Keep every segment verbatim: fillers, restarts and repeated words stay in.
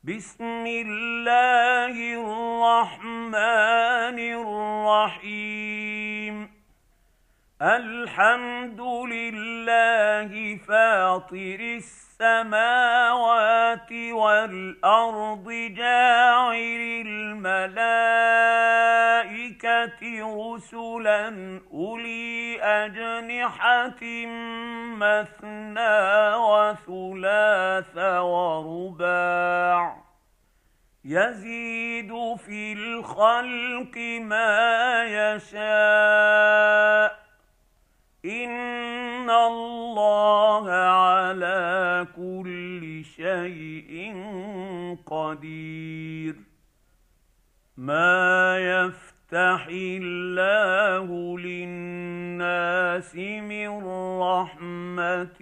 بسم الله الرحمن الرحيم. الحمد لله فاطر السماوات والأرض جاعل الملائكة رسلا أولي أجنحة مثنى وثلاث ورباع يزيد في الخلق ما يشاء إن الله على كل شيء قدير. ما يفتح الله للناس من رحمة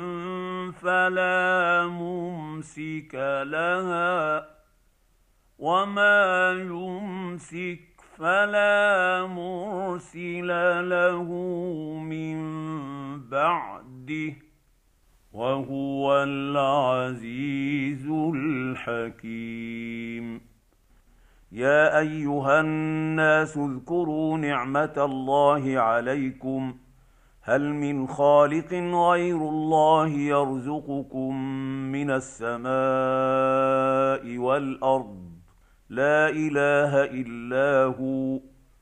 فلا ممسك لها وما يمسك فلا مرسل له من بعده وهو العزيز الحكيم. يا أيها الناس اذكروا نعمة الله عليكم هل من خالق غير الله يرزقكم من السماء والأرض لا إله إلا هو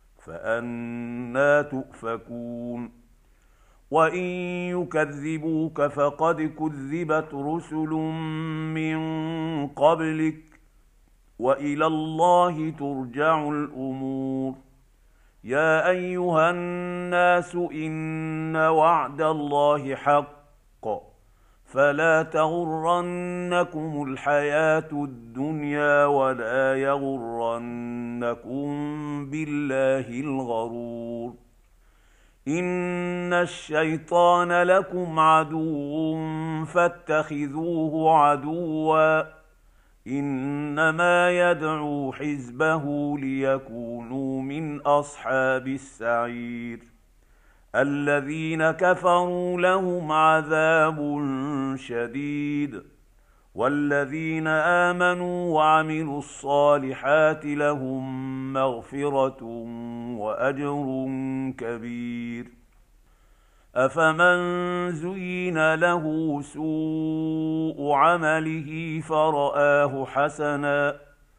فأنى تؤفكون. وإن يكذبوك فقد كذبت رسل من قبلك وإلى الله ترجع الأمور. يا أيها الناس إن وعد الله حق فلا تغرنكم الحياة الدنيا ولا يغرنكم بالله الغرور. إن الشيطان لكم عدو فاتخذوه عدوا إنما يدعو حزبه ليكونوا من أصحاب السعير. الذين كفروا لهم عذاب شديد والذين آمنوا وعملوا الصالحات لهم مغفرة وأجر كبير. أفمن زين له سوء عمله فرآه حسنا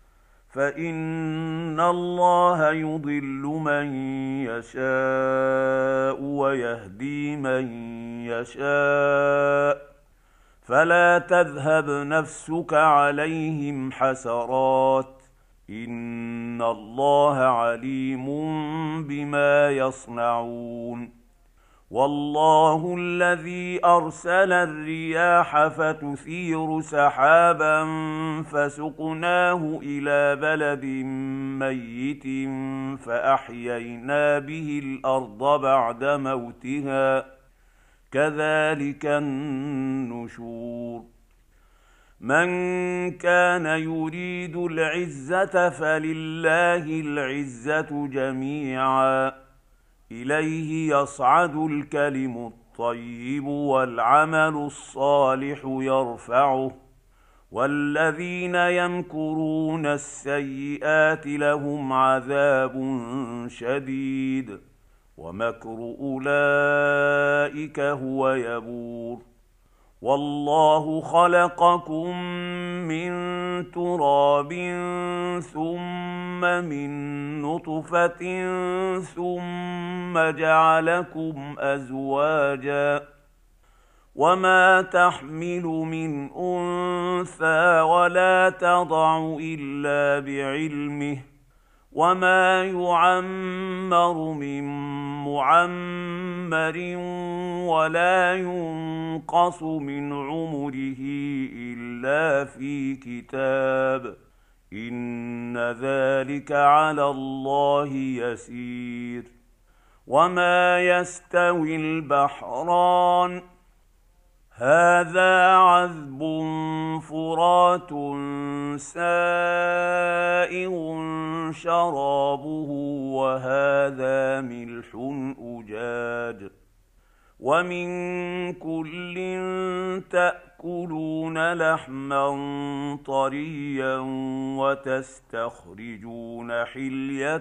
فإن الله يضل من يشاء ويهدي من يشاء فلا تذهب نفسك عليهم حسرات إن الله عليم بما يصنعون. والله الذي أرسل الرياح فتثير سحابا فسقناه إلى بلد ميت فأحيينا به الأرض بعد موتها كذلك النشور. من كان يريد العزة فلله العزة جميعا إليه يصعد الكلم الطيب والعمل الصالح يرفعه والذين يمكرون السيئات لهم عذاب شديد ومكر أولئك هو يبور. والله خلقكم من تراب ثم من نطفة ثم جعلكم أزواجا وما تحمل من أنثى ولا تضع إلا بعلمه وما يعمر من معمر ولا ينقص من عمره إلا في كتاب إن ذلك على الله يسير. وما يستوي البحران هذا عذب فرات سائغ شرابه وهذا ملح أجاج ومن كل تأكلون تاكلون لحما طريا وتستخرجون حليه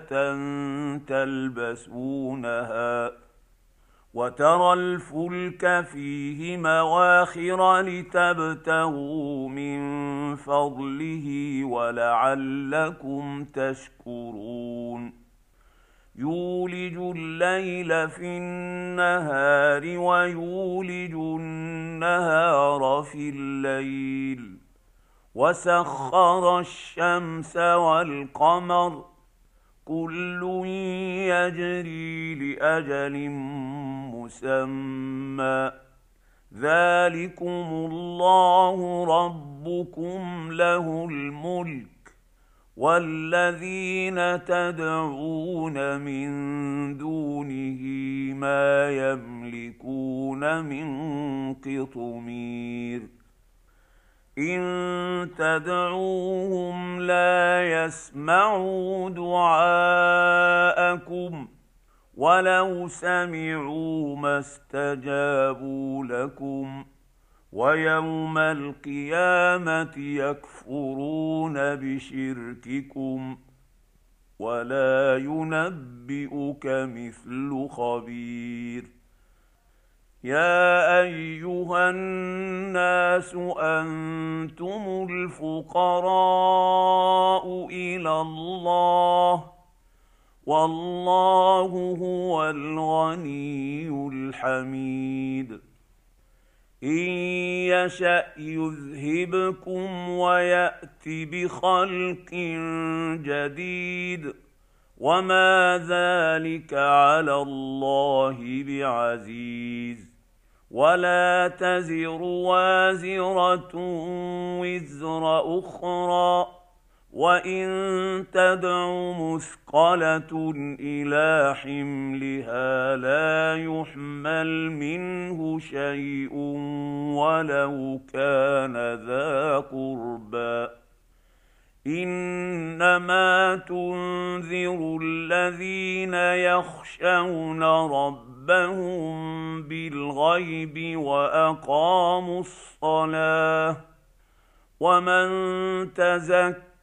تلبسونها وترى الفلك فيه مواخر لتبتغوا من فضله ولعلكم تشكرون يولج الليل في النهار ويولج النهار في الليل وسخر الشمس والقمر كل يجري لأجل مسمى ذلكم الله ربكم له الملك والذين تدعون من دونه ما يملكون من قطمير إن تدعوهم لا يسمعوا دعاءكم ولو سمعوا ما استجابوا لكم ويوم القيامة يكفرون بشرككم ولا ينبئك مثل خبير يا أيها الناس أنتم الفقراء إلى الله والله هو الغني الحميد إن يشأ يذهبكم ويأت بخلق جديد وما ذلك على الله بعزيز ولا تزر وازرة وزر أخرى وإن تدع مثقلة إلى حملها لا يحمل منه شيء ولو كان ذا قربى إنما تنذر الذين يخشون ربهم بالغيب وأقاموا الصلاة ومن تزكى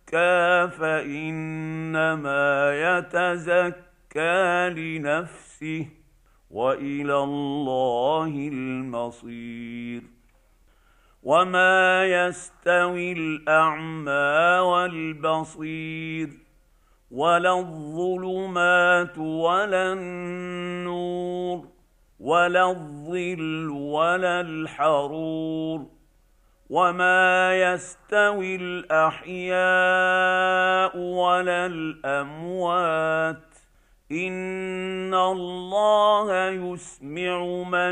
فإنما يتزكى لنفسه وإلى الله المصير وما يستوي الأعمى والبصير ولا الظلمات ولا النور ولا الظل ولا الحرور وما يستوي الأحياء ولا الأموات إن الله يسمع من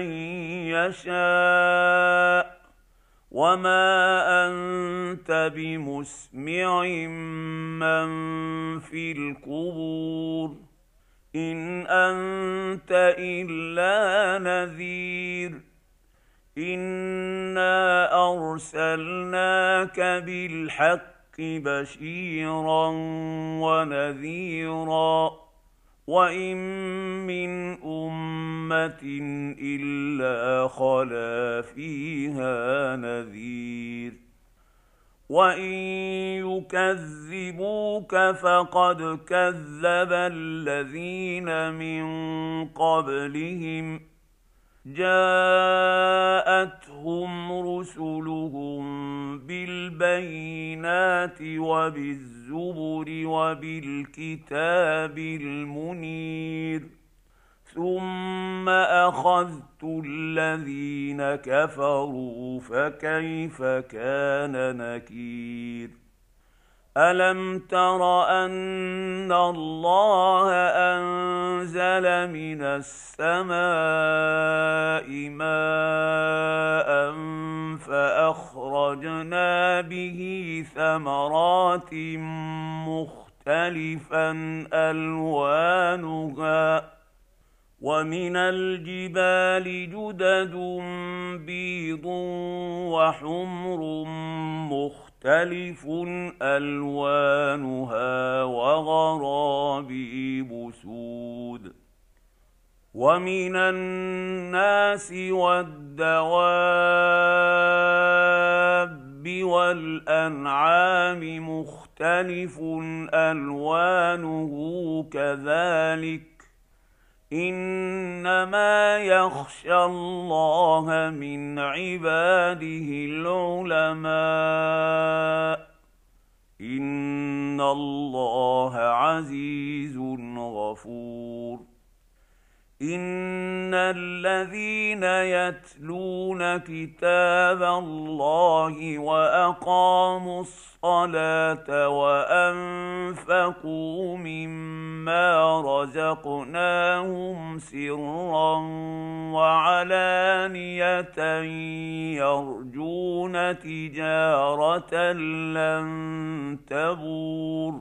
يشاء وما أنت بمسمع من في القبور إن أنت إلا نذير إنا أرسلناك بالحق بشيرا ونذيرا وإن من أمة إلا خلا فيها نذير وإن يكذبوك فقد كذب الذين من قبلهم جاءتهم رسلهم بالبينات وبالزبر وبالكتاب المنير ثم أخذت الذين كفروا فكيف كان نكير ألم تر أن الله أنزل من السماء ماء فأخرجنا به ثمرات مختلفا ألوانها ومن الجبال جدد بيض وحمر مختلف مختلف ألوانها وغرابيب سود ومن الناس والدواب والأنعام مختلف ألوانه كذلك إنما يخشى الله من عباده العلماء إن الله عزيز غفور إن الذين يتلون كتاب الله وأقاموا الصلاة وأنفقوا مما رزقناهم سرا وعلانية يرجون تجارة لن تبور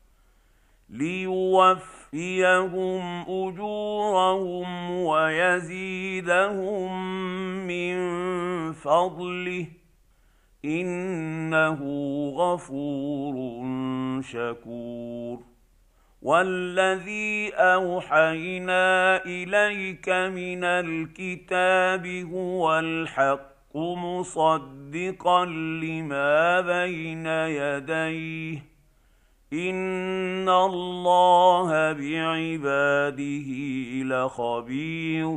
ليوفيهم أجورهم ويزيدهم من فضله إنه غفور شكور والذي أوحينا إليك من الكتاب هو الحق مصدقا لما بين يديه إن الله بعباده لخبير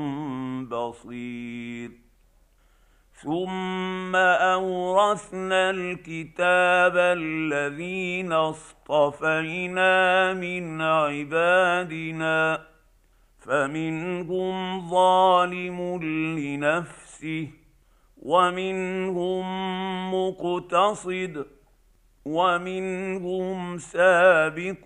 بصير ثم أورثنا الكتاب الذين اصطفينا من عبادنا فمنهم ظالم لنفسه ومنهم مقتصد ومنهم سابق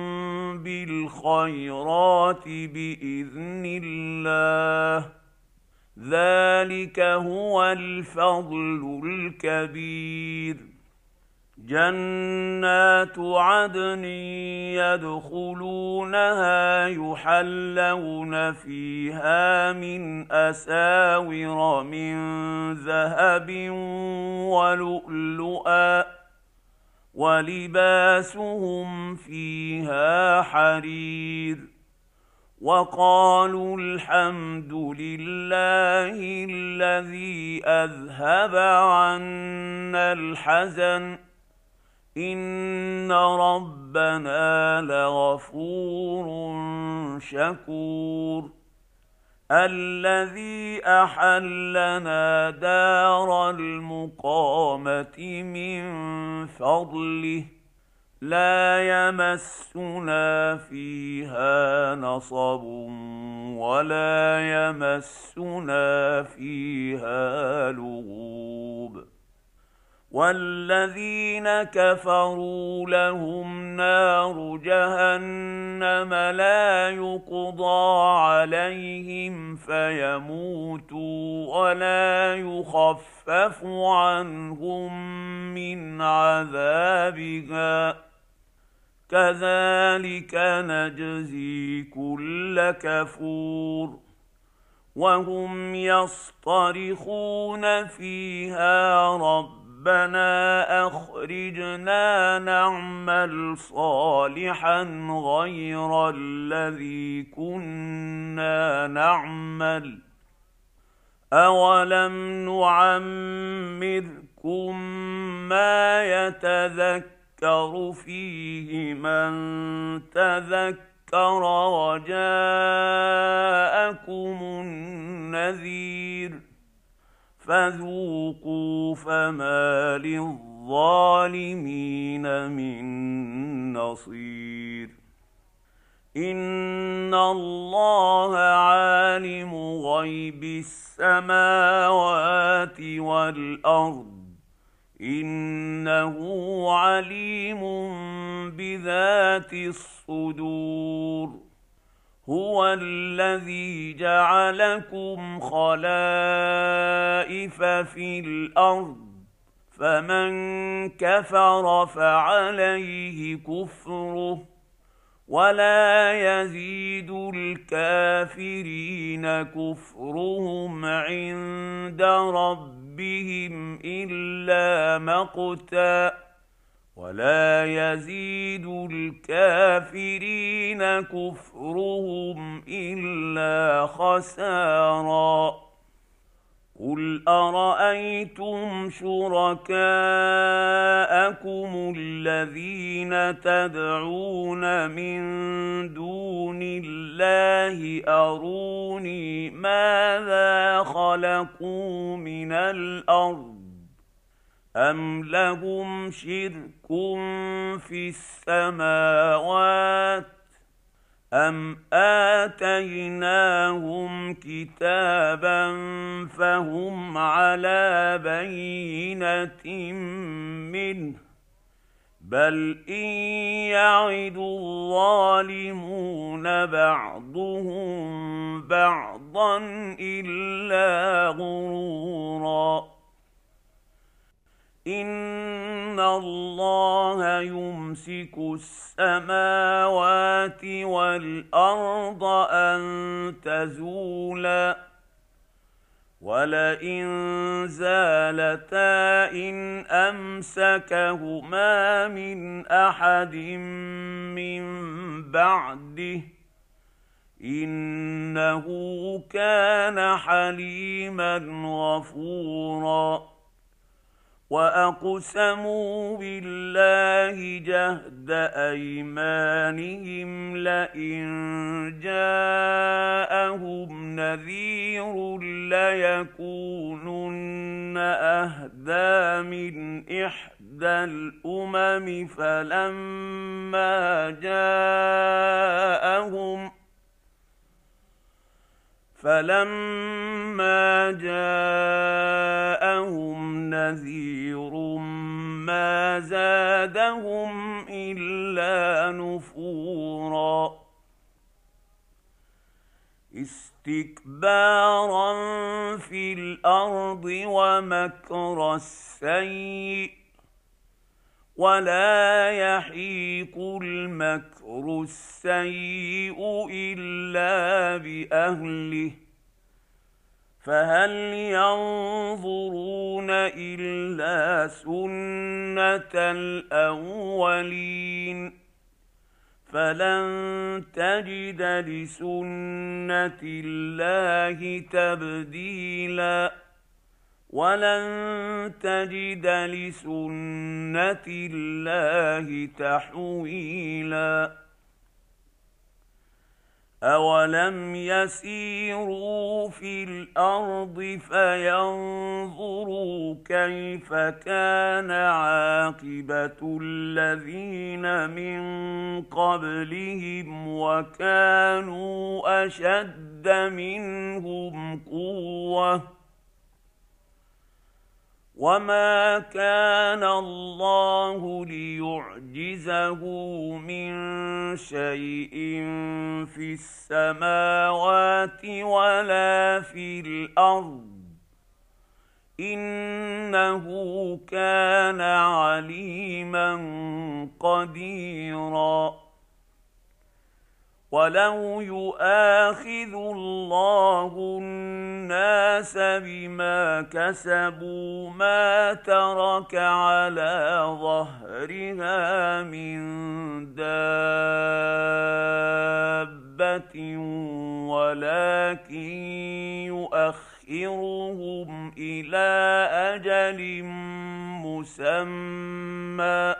بالخيرات بإذن الله ذلك هو الفضل الكبير جنات عدن يدخلونها يحلون فيها من أساور من ذهب ولؤلؤا ولباسهم فيها حرير وقالوا الحمد لله الذي أذهب عنا الحزن إن ربنا لغفور شكور الذي أحلنا دار المقامة من فضله لا يمسنا فيها نصب ولا يمسنا فيها لغوب والذين كفروا لهم نار جهنم لا يقضى عليهم فيموتوا ولا يخفف عنهم من عذابها كذلك نجزي كل كفور وهم يصطرخون فيها رب ربنا أخرجنا نعمل صالحا غير الذي كنا نعمل أولم نعمركم ما يتذكر فيه من تذكر وجاءكم النذير فذوقوا فما للظالمين من نصير إن الله عالم غيب السماوات والأرض إنه عليم بذات الصدور هو الذي جعلكم خلائف في الأرض فمن كفر فعليه كفره ولا يزيد الكافرين كفرهم عند ربهم إلا مقتا ولا يزيد الكافرين كفرهم إلا خسارا. قل أرأيتم شركاءكم الذين تدعون من دون الله أروني ماذا خلقوا من الأرض أم لهم شرك في السماوات أم آتيناهم كتابا فهم على بينة منه بل إن يعد الظالمون بعضهم بعضا إلا غرورا. إن الله يمسك السماوات والأرض أن تزولا ولئن زالتا إن أمسكهما من أحد من بعده إنه كان حليما غفورا. وأقسموا بالله جهد أيمانهم لئن جاءهم نذير ليكونن أهدى من إحدى الأمم فلما جاءهم فلما جاءهم نذير ما زادهم إلا نفورا. استكبارا في الأرض ومكر السيء ولا يحيق المكر السيء إلا بأهله فهل ينظرون إلا سنة الأولين فلن تجد لسنة الله تبديلا ولن تجد لسنة الله تحويلا. أولم يسيروا في الأرض فينظروا كيف كان عاقبة الذين من قبلهم وكانوا أشد منهم قوة وما كان الله ليعجزه من شيء في السماوات ولا في الأرض إنه كان عليما قديرا. ولو يؤاخذ الله الناس بما كسبوا ما ترك على ظهرها من دابة ولكن يؤخرهم إلى أجل مسمى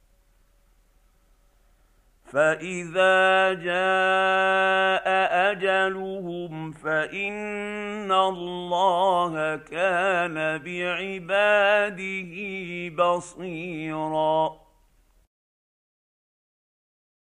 فإذا جاء أجلهم فإن الله كان بعباده بصيرا.